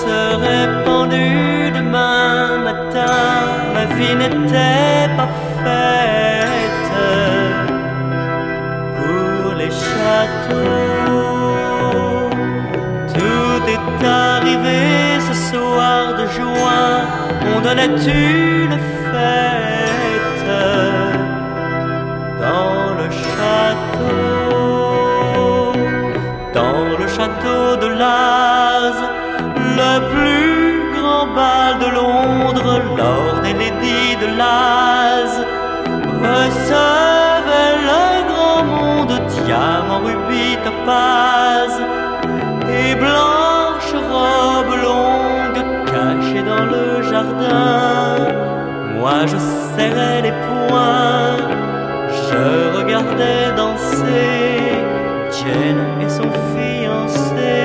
serais pendu demain matin, ma vie n'était pas faite pour les châteaux. Tout est arrivé ce soir de juin, on donnait une fête dans le château de Laz, le plus grand bal de Londres. Lord et Lady de Laz recevait le grand monde, diamants, rubis, topaz et blanches robes longues cachées dans le jardin. Moi je serrais les poings, je regardais danser Jane et son fiancé.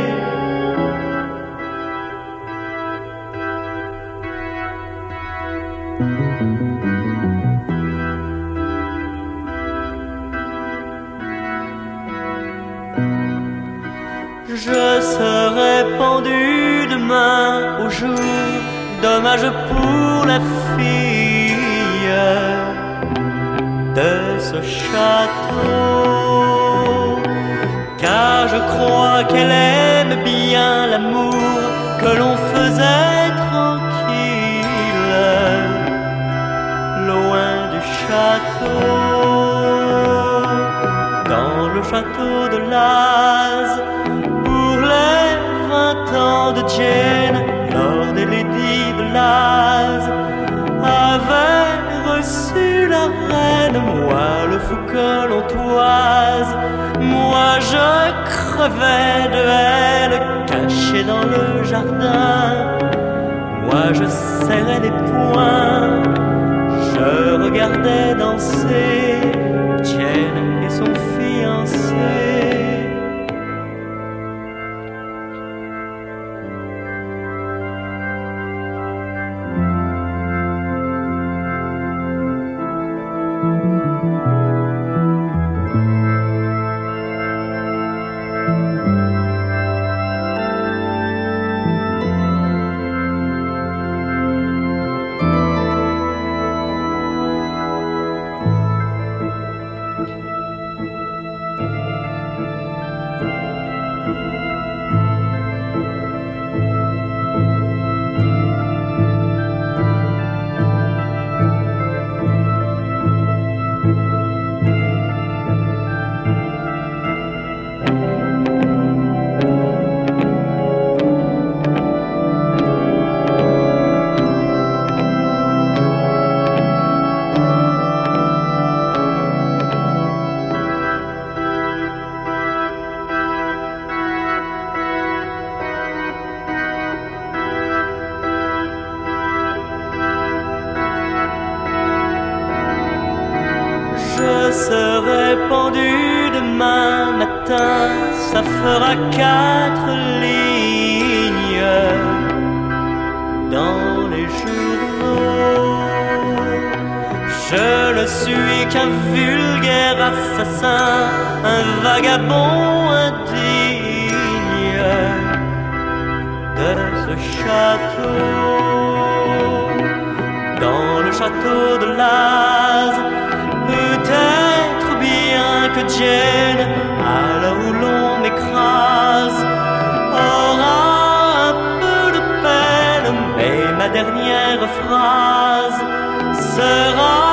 Je serai pendu demain au jour, dommage pour la fille de ce château, car je crois qu'elle aime bien l'amour que l'on faisait tranquille, loin du château. Dans le château de Laz, pour les 20 ans de Jane, Lord et Lady de Laz avaient reçu la reine. Moi le fou que l'on toise, moi je crevais de haine, caché dans le jardin. Moi je serrais les poings, je regardais danser Jane et son fiancé. Je serai pendu demain matin, ça fera 4 lignes dans les journaux. Je ne suis qu'un vulgaire assassin, un vagabond indigne de ce château. Dans le château de Laz, peut-être bien que Jane, à l'heure où l'on m'écrase, aura un peu de peine, mais ma dernière phrase sera